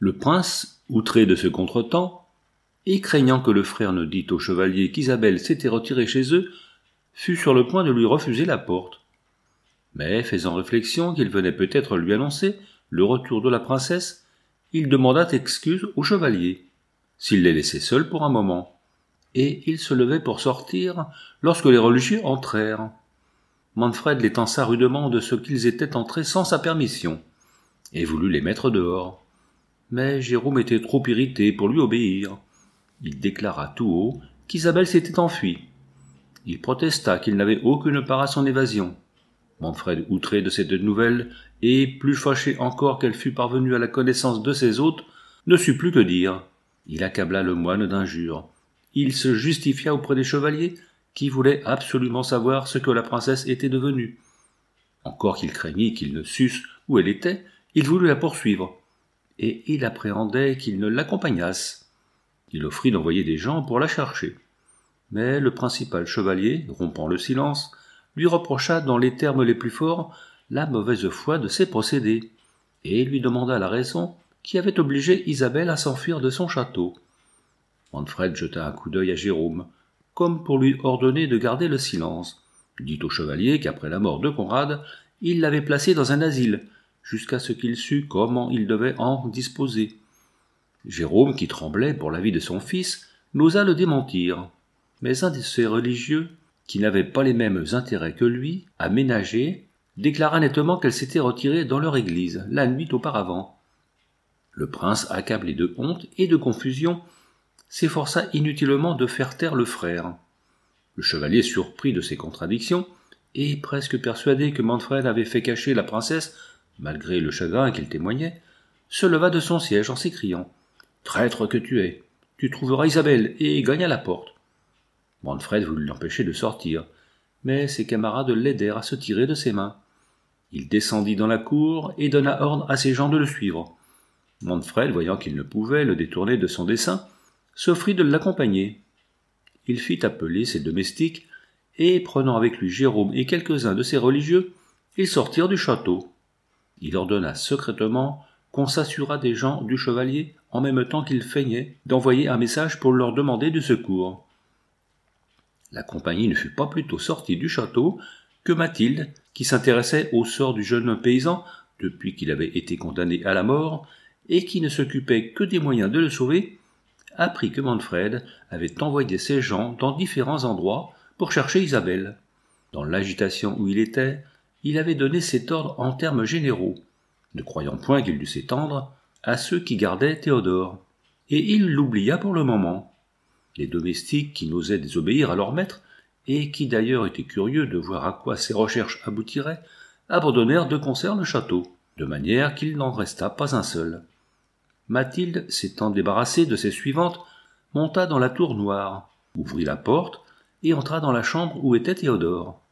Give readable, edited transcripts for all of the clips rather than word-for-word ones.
Le prince, outré de ce contretemps, et craignant que le frère ne dît au chevalier qu'Isabelle s'était retirée chez eux, fut sur le point de lui refuser la porte. Mais, faisant réflexion qu'il venait peut-être lui annoncer le retour de la princesse, il demanda excuse au chevalier, s'il les laissait seuls pour un moment, et il se levait pour sortir lorsque les religieux entrèrent. Manfred les tança rudement de ce qu'ils étaient entrés sans sa permission, et voulut les mettre dehors. Mais Jérôme était trop irrité pour lui obéir. Il déclara tout haut qu'Isabelle s'était enfuie. Il protesta qu'il n'avait aucune part à son évasion. Manfred, outré de cette nouvelle, et plus fâché encore qu'elle fût parvenue à la connaissance de ses hôtes, ne sut plus que dire. Il accabla le moine d'injures. Il se justifia auprès des chevaliers, qui voulaient absolument savoir ce que la princesse était devenue. Encore qu'il craignît qu'ils ne sussent où elle était, il voulut la poursuivre, et il appréhendait qu'ils ne l'accompagnassent. Il offrit d'envoyer des gens pour la chercher. Mais le principal chevalier, rompant le silence, lui reprocha dans les termes les plus forts la mauvaise foi de ses procédés, et lui demanda la raison qui avait obligé Isabelle à s'enfuir de son château. Manfred jeta un coup d'œil à Jérôme, comme pour lui ordonner de garder le silence, dit au chevalier qu'après la mort de Conrad, il l'avait placé dans un asile, jusqu'à ce qu'il sût comment il devait en disposer. Jérôme, qui tremblait pour la vie de son fils, n'osa le démentir, mais un de ces religieux, qui n'avaient pas les mêmes intérêts que lui à ménager, déclara nettement qu'elle s'était retirée dans leur église la nuit auparavant. Le prince, accablé de honte et de confusion, s'efforça inutilement de faire taire le frère. Le chevalier, surpris de ces contradictions, et presque persuadé que Manfred avait fait cacher la princesse, malgré le chagrin qu'il témoignait, se leva de son siège en s'écriant « Traître que tu es, tu trouveras Isabelle, et gagna la porte. » Manfred voulut l'empêcher de sortir, mais ses camarades l'aidèrent à se tirer de ses mains. Il descendit dans la cour et donna ordre à ses gens de le suivre. Manfred, voyant qu'il ne pouvait le détourner de son dessein, s'offrit de l'accompagner. Il fit appeler ses domestiques, et prenant avec lui Jérôme et quelques-uns de ses religieux, ils sortirent du château. Il ordonna secrètement qu'on s'assurât des gens du chevalier en même temps qu'il feignait d'envoyer un message pour leur demander du secours. La compagnie ne fut pas plus tôt sortie du château que Mathilde, qui s'intéressait au sort du jeune paysan depuis qu'il avait été condamné à la mort, et qui ne s'occupait que des moyens de le sauver, apprit que Manfred avait envoyé ses gens dans différents endroits pour chercher Isabelle. Dans l'agitation où il était, il avait donné cet ordre en termes généraux, ne croyant point qu'il dût s'étendre à ceux qui gardaient Théodore, et il l'oublia pour le moment. Les domestiques qui n'osaient désobéir à leur maître, et qui d'ailleurs étaient curieux de voir à quoi ces recherches aboutiraient, abandonnèrent de concert le château, de manière qu'il n'en resta pas un seul. Mathilde, s'étant débarrassée de ses suivantes, monta dans la tour noire, ouvrit la porte, et entra dans la chambre où était Théodore.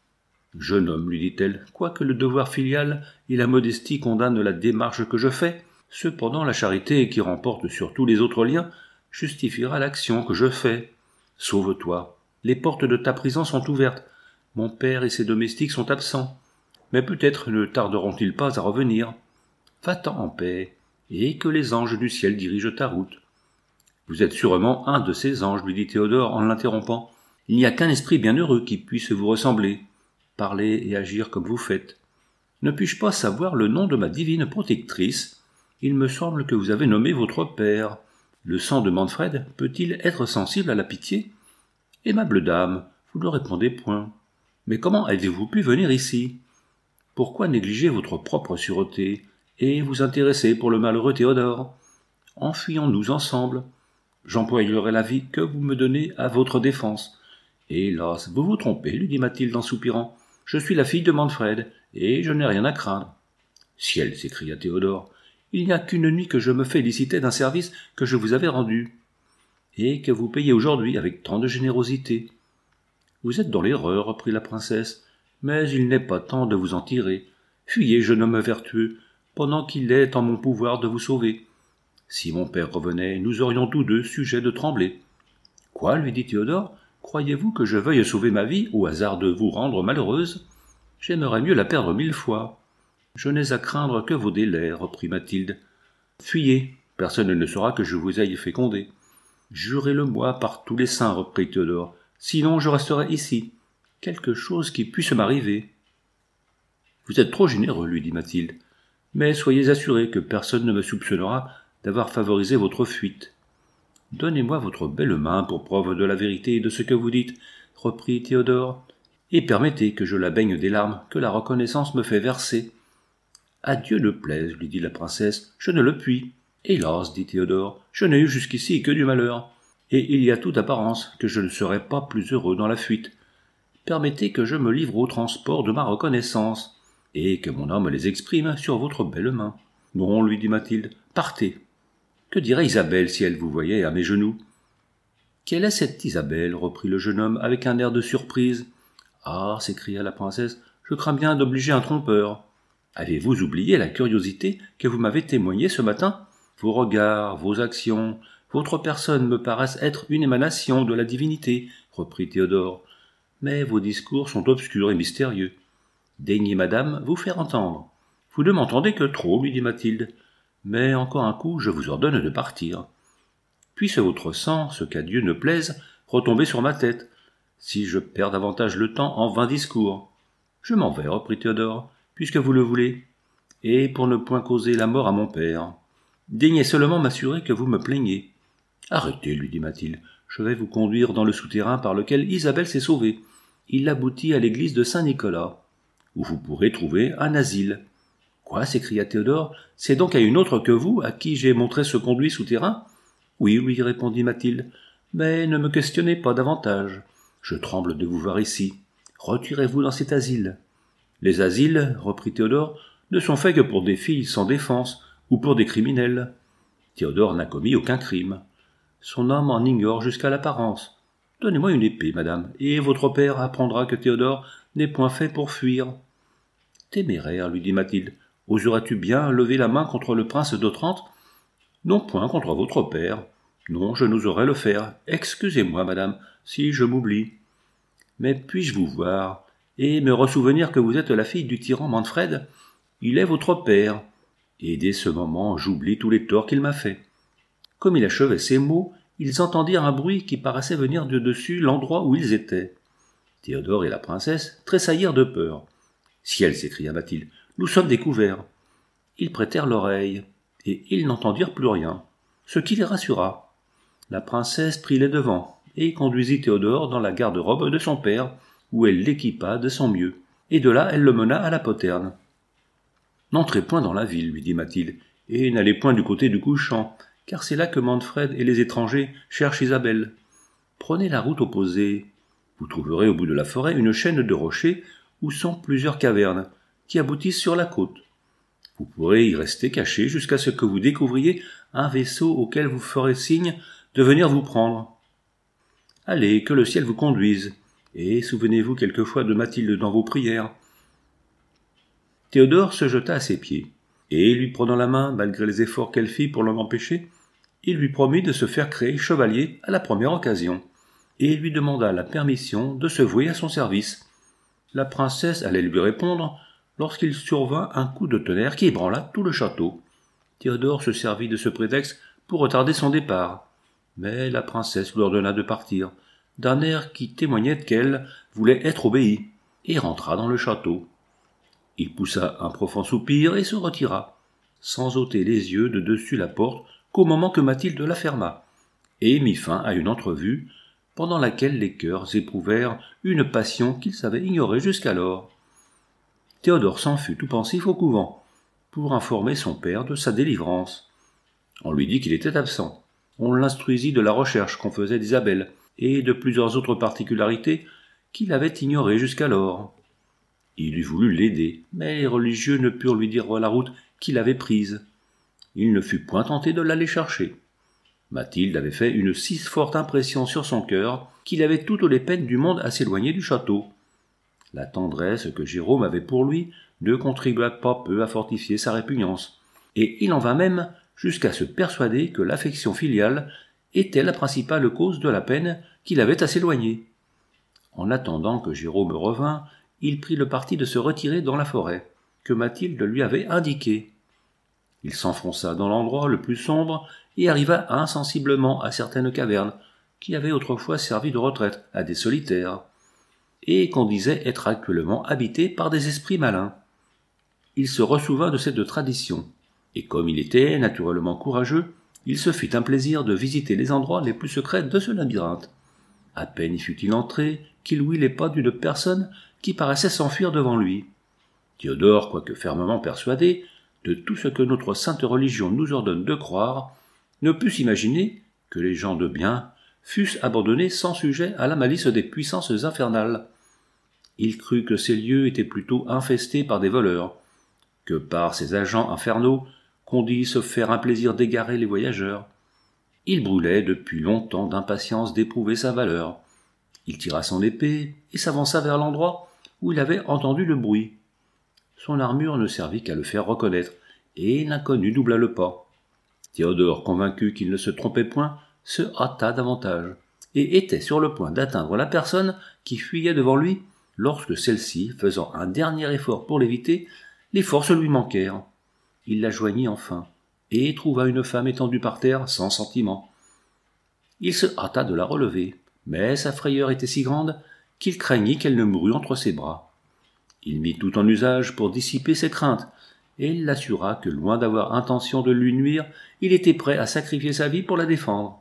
« Jeune homme, lui dit-elle, quoique le devoir filial et la modestie condamnent la démarche que je fais, cependant la charité qui remporte sur tous les autres liens justifiera l'action que je fais. Sauve-toi. Les portes de ta prison sont ouvertes. Mon père et ses domestiques sont absents. Mais peut-être ne tarderont-ils pas à revenir. Va-t'en en paix, et que les anges du ciel dirigent ta route. » « Vous êtes sûrement un de ces anges, lui dit Théodore en l'interrompant. Il n'y a qu'un esprit bienheureux qui puisse vous ressembler, parler et agir comme vous faites. Ne puis-je pas savoir le nom de ma divine protectrice? Il me semble que vous avez nommé votre père. Le sang de Manfred peut-il être sensible à la pitié? Aimable dame, vous ne répondez point. Mais comment avez-vous pu venir ici? Pourquoi négliger votre propre sûreté et vous intéresser pour le malheureux Théodore? Enfuyons-nous ensemble. J'employerai la vie que vous me donnez à votre défense. Hélas, vous vous trompez, lui dit Mathilde en soupirant. Je suis la fille de Manfred, et je n'ai rien à craindre. Ciel, s'écria Théodore, il n'y a qu'une nuit que je me félicitais d'un service que je vous avais rendu, et que vous payez aujourd'hui avec tant de générosité. Vous êtes dans l'erreur, reprit la princesse, mais il n'est pas temps de vous en tirer. Fuyez, jeune homme vertueux, pendant qu'il est en mon pouvoir de vous sauver. Si mon père revenait, nous aurions tous deux sujet de trembler. Quoi, lui dit Théodore, croyez-vous que je veuille sauver ma vie au hasard de vous rendre malheureuse? J'aimerais mieux la perdre 1000 fois. Je n'ai à craindre que vos délais, reprit Mathilde. Fuyez, personne ne saura que je vous aille fécondé. Jurez-le-moi par tous les saints, reprit Théodore, sinon je resterai ici. Quelque chose qui puisse m'arriver. Vous êtes trop généreux, lui dit Mathilde, mais soyez assuré que personne ne me soupçonnera d'avoir favorisé votre fuite. Donnez-moi votre belle main pour preuve de la vérité de ce que vous dites, reprit Théodore, et permettez que je la baigne des larmes que la reconnaissance me fait verser. À Dieu ne plaise, lui dit la princesse, je ne le puis. Hélas, dit Théodore, je n'ai eu jusqu'ici que du malheur, et il y a toute apparence que je ne serai pas plus heureux dans la fuite. Permettez que je me livre au transport de ma reconnaissance, et que mon âme les exprime sur votre belle main. Non, lui dit Mathilde, partez. Que dirait Isabelle si elle vous voyait à mes genoux? Quelle est cette Isabelle? Reprit le jeune homme avec un air de surprise. Ah, s'écria la princesse, je crains bien d'obliger un trompeur. Avez-vous oublié la curiosité que vous m'avez témoignée ce matin? Vos regards, vos actions, votre personne me paraissent être une émanation de la divinité, reprit Théodore. Mais vos discours sont obscurs et mystérieux. Daignez, madame, vous faire entendre. Vous ne m'entendez que trop, lui dit Mathilde. Mais encore un coup, je vous ordonne de partir. Puisse votre sang, ce qu'à Dieu ne plaise, retomber sur ma tête, si je perds davantage le temps en vains discours. Je m'en vais, reprit Théodore, puisque vous le voulez, et pour ne point causer la mort à mon père. Daignez seulement m'assurer que vous me plaignez. Arrêtez, lui dit Mathilde, je vais vous conduire dans le souterrain par lequel Isabelle s'est sauvée. Il aboutit à l'église de Saint-Nicolas, où vous pourrez trouver un asile. Quoi, s'écria Théodore, c'est donc à une autre que vous à qui j'ai montré ce conduit souterrain? Oui, lui répondit Mathilde, mais ne me questionnez pas davantage. Je tremble de vous voir ici. Retirez-vous dans cet asile. Les asiles, reprit Théodore, ne sont faits que pour des filles sans défense ou pour des criminels. Théodore n'a commis aucun crime. Son homme en ignore jusqu'à l'apparence. Donnez-moi une épée, madame, et votre père apprendra que Théodore n'est point fait pour fuir. Téméraire, lui dit Mathilde, oseras-tu bien lever la main contre le prince d'Otrante? Non point contre votre père. Non, je n'oserais le faire. Excusez-moi, madame, si je m'oublie. Mais puis-je vous voir, et me ressouvenir que vous êtes la fille du tyran Manfred? Il est votre père, et dès ce moment j'oublie tous les torts qu'il m'a faits. Comme il achevait ces mots, ils entendirent un bruit qui paraissait venir de dessus l'endroit où ils étaient. Théodore et la princesse tressaillirent de peur. « Ciel !» s'écria Mathilde, « nous sommes découverts !» Ils prêtèrent l'oreille, et ils n'entendirent plus rien, ce qui les rassura. La princesse prit les devants, et conduisit Théodore dans la garde-robe de son père, où elle l'équipa de son mieux, et de là elle le mena à la poterne. « N'entrez point dans la ville, lui dit Mathilde, et n'allez point du côté du couchant, car c'est là que Manfred et les étrangers cherchent Isabelle. Prenez la route opposée. Vous trouverez au bout de la forêt une chaîne de rochers où sont plusieurs cavernes, qui aboutissent sur la côte. Vous pourrez y rester caché jusqu'à ce que vous découvriez un vaisseau auquel vous ferez signe de venir vous prendre. Allez, que le ciel vous conduise, et souvenez-vous quelquefois de Mathilde dans vos prières. » Théodore se jeta à ses pieds, et lui prenant la main, malgré les efforts qu'elle fit pour l'en empêcher, il lui promit de se faire créer chevalier à la première occasion, et lui demanda la permission de se vouer à son service. La princesse allait lui répondre, lorsqu'il survint un coup de tonnerre qui ébranla tout le château. Théodore se servit de ce prétexte pour retarder son départ, mais la princesse lui ordonna de partir, d'un air qui témoignait qu'elle voulait être obéie, et rentra dans le château. Il poussa un profond soupir et se retira, sans ôter les yeux de dessus la porte qu'au moment que Mathilde la ferma, et mit fin à une entrevue pendant laquelle les cœurs éprouvèrent une passion qu'ils savaient ignorer jusqu'alors. Théodore s'en fut tout pensif au couvent, pour informer son père de sa délivrance. On lui dit qu'il était absent. On l'instruisit de la recherche qu'on faisait d'Isabelle, et de plusieurs autres particularités qu'il avait ignorées jusqu'alors. Il eût voulu l'aider, mais les religieux ne purent lui dire la route qu'il avait prise. Il ne fut point tenté de l'aller chercher. Mathilde avait fait une si forte impression sur son cœur qu'il avait toutes les peines du monde à s'éloigner du château. La tendresse que Jérôme avait pour lui ne contribua pas peu à fortifier sa répugnance, et il en vint même jusqu'à se persuader que l'affection filiale était la principale cause de la peine qu'il avait à s'éloigner. En attendant que Jérôme revînt, il prit le parti de se retirer dans la forêt, que Mathilde lui avait indiquée. Il s'enfonça dans l'endroit le plus sombre et arriva insensiblement à certaines cavernes qui avaient autrefois servi de retraite à des solitaires, et qu'on disait être actuellement habitées par des esprits malins. Il se ressouvint de cette tradition, et comme il était naturellement courageux, il se fit un plaisir de visiter les endroits les plus secrets de ce labyrinthe. À peine y fut-il entré qu'il ouït les pas d'une personne qui paraissait s'enfuir devant lui. Théodore, quoique fermement persuadé de tout ce que notre sainte religion nous ordonne de croire, ne put s'imaginer que les gens de bien fussent abandonnés sans sujet à la malice des puissances infernales. Il crut que ces lieux étaient plutôt infestés par des voleurs, que par ces agents infernaux qu'on dit se faire un plaisir d'égarer les voyageurs. Il brûlait depuis longtemps d'impatience d'éprouver sa valeur. Il tira son épée et s'avança vers l'endroit où il avait entendu le bruit. Son armure ne servit qu'à le faire reconnaître, et l'inconnu doubla le pas. Théodore, convaincu qu'il ne se trompait point, se hâta davantage, et était sur le point d'atteindre la personne qui fuyait devant lui, lorsque celle-ci, faisant un dernier effort pour l'éviter, les forces lui manquèrent. Il la joignit enfin, et trouva une femme étendue par terre sans sentiment. Il se hâta de la relever, mais sa frayeur était si grande qu'il craignit qu'elle ne mourût entre ses bras. Il mit tout en usage pour dissiper ses craintes, et il l'assura que loin d'avoir intention de lui nuire, il était prêt à sacrifier sa vie pour la défendre.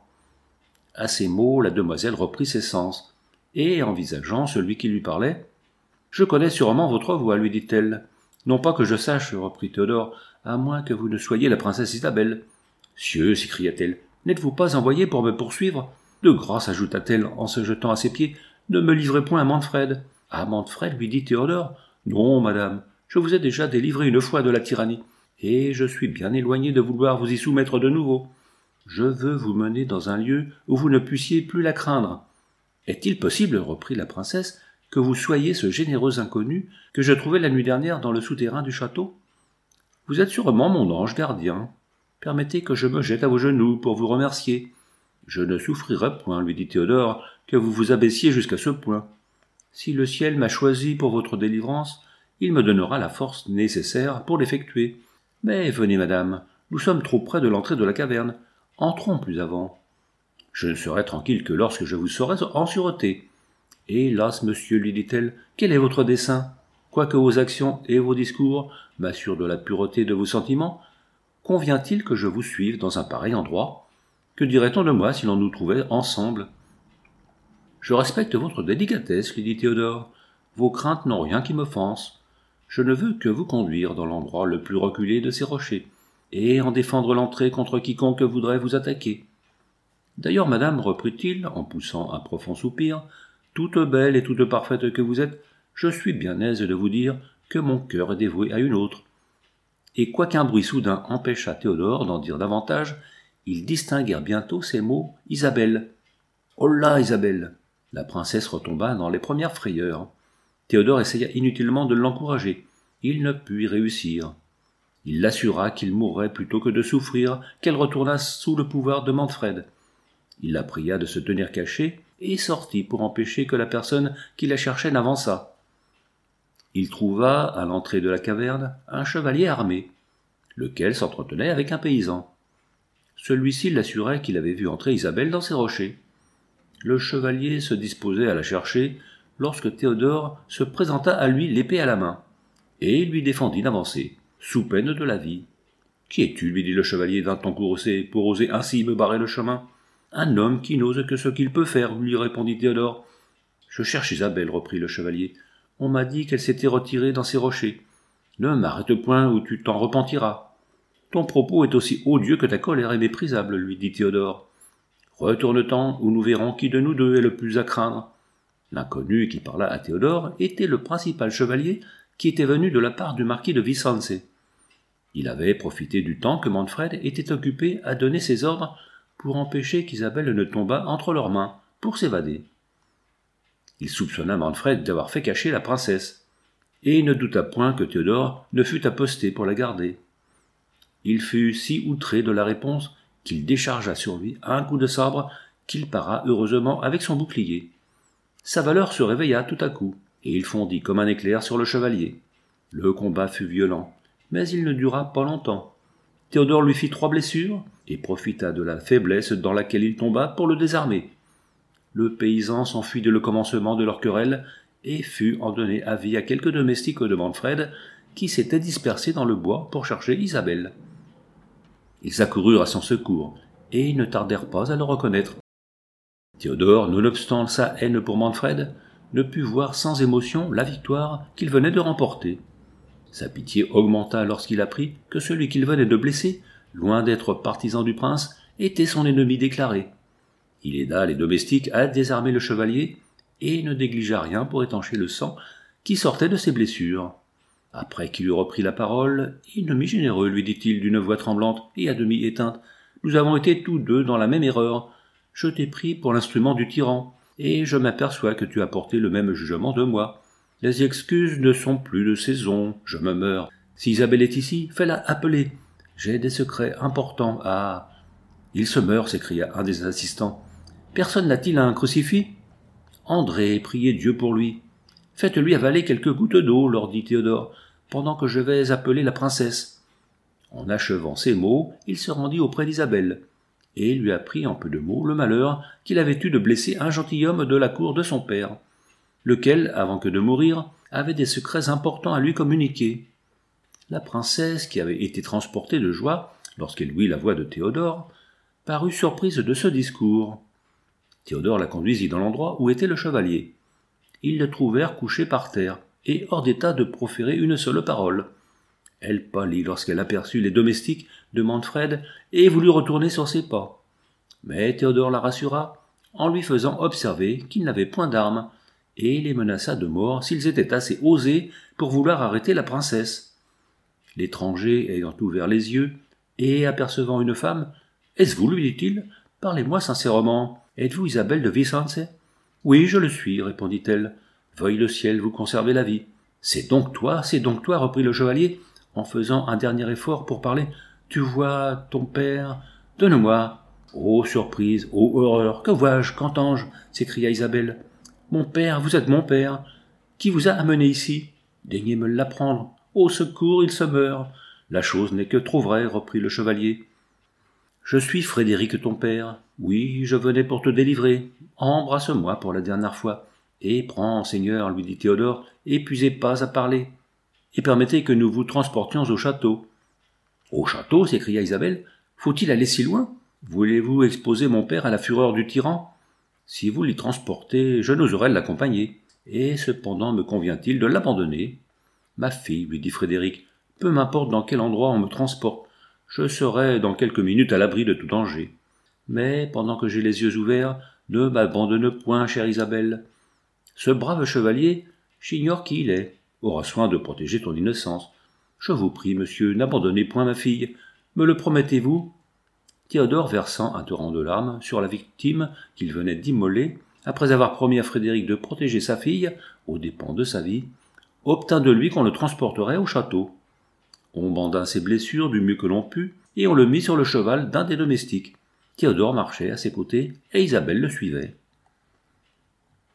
À ces mots, la demoiselle reprit ses sens, et, envisageant celui qui lui parlait, « Je connais sûrement votre voix, lui dit-elle. Non pas que je sache, reprit Théodore, à moins que vous ne soyez la princesse Isabelle. Cieux, s'écria-t-elle, n'êtes-vous pas envoyé pour me poursuivre? De grâce, ajouta-t-elle en se jetant à ses pieds, ne me livrez point à Manfred. À Manfred, lui dit Théodore. Non, madame, je vous ai déjà délivré une fois de la tyrannie, et je suis bien éloigné de vouloir vous y soumettre de nouveau. Je veux vous mener dans un lieu où vous ne puissiez plus la craindre. Est-il possible, reprit la princesse, que vous soyez ce généreux inconnu que je trouvai la nuit dernière dans le souterrain du château? Vous êtes sûrement mon ange gardien. Permettez que je me jette à vos genoux pour vous remercier. Je ne souffrirai point, lui dit Théodore, que vous vous abaissiez jusqu'à ce point. Si le ciel m'a choisi pour votre délivrance, il me donnera la force nécessaire pour l'effectuer. Mais venez, madame, nous sommes trop près de l'entrée de la caverne. Entrons plus avant. Je ne serai tranquille que lorsque je vous saurai en sûreté. Hélas, monsieur, lui dit-elle, quel est votre dessein? Quoique vos actions et vos discours m'assurent de la pureté de vos sentiments, convient-il que je vous suive dans un pareil endroit? Que dirait-on de moi si l'on nous trouvait ensemble? Je respecte votre délicatesse, lui dit Théodore. Vos craintes n'ont rien qui m'offense. Je ne veux que vous conduire dans l'endroit le plus reculé de ces rochers, et en défendre l'entrée contre quiconque voudrait vous attaquer. D'ailleurs, madame, reprit-il, en poussant un profond soupir, toute belle et toute parfaite que vous êtes, je suis bien aise de vous dire que mon cœur est dévoué à une autre. Et quoiqu'un bruit soudain empêcha Théodore d'en dire davantage, ils distinguèrent bientôt ces mots « Isabelle ». « Oh là, Isabelle !» La princesse retomba dans les premières frayeurs. Théodore essaya inutilement de l'encourager. Il ne put y réussir. Il l'assura qu'il mourrait plutôt que de souffrir qu'elle retournât sous le pouvoir de Manfred. Il la pria de se tenir cachée et sortit pour empêcher que la personne qui la cherchait n'avançât. Il trouva, à l'entrée de la caverne, un chevalier armé, lequel s'entretenait avec un paysan. Celui-ci l'assurait qu'il avait vu entrer Isabelle dans ces rochers. Le chevalier se disposait à la chercher lorsque Théodore se présenta à lui l'épée à la main, et il lui défendit d'avancer, sous peine de la vie. « Qui es-tu, lui dit le chevalier d'un ton courroucé, pour oser ainsi me barrer le chemin ?»« Un homme qui n'ose que ce qu'il peut faire, lui répondit Théodore. »« Je cherche Isabelle, reprit le chevalier. On m'a dit qu'elle s'était retirée dans ces rochers. Ne m'arrête point ou tu t'en repentiras. Ton propos est aussi odieux que ta colère est méprisable, lui dit Théodore. Retourne-t'en, où nous verrons qui de nous deux est le plus à craindre. L'inconnu qui parla à Théodore était le principal chevalier qui était venu de la part du marquis de Vicence. Il avait profité du temps que Manfred était occupé à donner ses ordres pour empêcher qu'Isabelle ne tombât entre leurs mains, pour s'évader. Il soupçonna Manfred d'avoir fait cacher la princesse, et ne douta point que Théodore ne fût aposté pour la garder. Il fut si outré de la réponse qu'il déchargea sur lui un coup de sabre qu'il para heureusement avec son bouclier. Sa valeur se réveilla tout à coup, et il fondit comme un éclair sur le chevalier. Le combat fut violent, mais il ne dura pas longtemps. Théodore lui fit 3 blessures et profita de la faiblesse dans laquelle il tomba pour le désarmer. Le paysan s'enfuit dès le commencement de leur querelle et fut en donné avis à quelques domestiques de Manfred qui s'étaient dispersés dans le bois pour chercher Isabelle. Ils accoururent à son secours et ne tardèrent pas à le reconnaître. Théodore, nonobstant sa haine pour Manfred, ne put voir sans émotion la victoire qu'il venait de remporter. Sa pitié augmenta lorsqu'il apprit que celui qu'il venait de blesser, loin d'être partisan du prince, était son ennemi déclaré. Il aida les domestiques à désarmer le chevalier et ne négligea rien pour étancher le sang qui sortait de ses blessures. Après qu'il eut repris la parole, « Ennemi généreux, lui dit-il d'une voix tremblante et à demi éteinte, nous avons été tous deux dans la même erreur. Je t'ai pris pour l'instrument du tyran, et je m'aperçois que tu as porté le même jugement de moi. Les excuses ne sont plus de saison, je me meurs. Si Isabelle est ici, fais-la appeler. J'ai des secrets importants à... » « Il se meurt, s'écria un des assistants. « Personne n'a-t-il un crucifix ?»« André, priez Dieu pour lui. »« Faites-lui avaler quelques gouttes d'eau, leur dit Théodore, pendant que je vais appeler la princesse. » En achevant ces mots, il se rendit auprès d'Isabelle, et lui apprit en peu de mots le malheur qu'il avait eu de blesser un gentilhomme de la cour de son père, lequel, avant que de mourir, avait des secrets importants à lui communiquer. La princesse, qui avait été transportée de joie lorsqu'elle ouït la voix de Théodore, parut surprise de ce discours. Théodore la conduisit dans l'endroit où était le chevalier. Ils le trouvèrent couché par terre, et hors d'état de proférer une seule parole. Elle pâlit lorsqu'elle aperçut les domestiques de Manfred et voulut retourner sur ses pas. Mais Théodore la rassura, en lui faisant observer qu'il n'avait point d'armes, et les menaça de mort s'ils étaient assez osés pour vouloir arrêter la princesse. L'étranger ayant ouvert les yeux, et apercevant une femme, « Est-ce vous, lui dit-il, parlez-moi sincèrement. Êtes-vous Isabelle de Vicence ?»« Oui, je le suis, répondit-elle. Veuille le ciel vous conserver la vie. »« C'est donc toi, reprit le chevalier, en faisant un dernier effort pour parler. Tu vois ton père. Donne-moi. Oh, surprise, oh, horreur, que vois-je, qu'entends-je? S'écria Isabelle. Mon père, vous êtes mon père. Qui vous a amené ici? Daignez me l'apprendre. Au secours, il se meurt. La chose n'est que trop vraie, reprit le chevalier. Je suis Frédéric ton père. Oui, je venais pour te délivrer. Embrasse-moi pour la dernière fois. Et prends, Seigneur, lui dit Théodore, épuisez pas à parler. Et permettez que nous vous transportions au château. Au château, s'écria Isabelle. Faut-il aller si loin? Voulez-vous exposer mon père à la fureur du tyran? Si vous l'y transportez, je n'oserais l'accompagner. Et cependant me convient-il de l'abandonner? Ma fille, lui dit Frédéric, peu m'importe dans quel endroit on me transporte. Je serai dans quelques minutes à l'abri de tout danger. Mais, pendant que j'ai les yeux ouverts, ne m'abandonne point, chère Isabelle. Ce brave chevalier, j'ignore qui il est, aura soin de protéger ton innocence. Je vous prie, monsieur, n'abandonnez point ma fille. Me le promettez-vous? Théodore, versant un torrent de larmes sur la victime qu'il venait d'immoler, après avoir promis à Frédéric de protéger sa fille, aux dépens de sa vie, obtint de lui qu'on le transporterait au château. On banda ses blessures du mieux que l'on put, et on le mit sur le cheval d'un des domestiques. Théodore marchait à ses côtés, et Isabelle le suivait.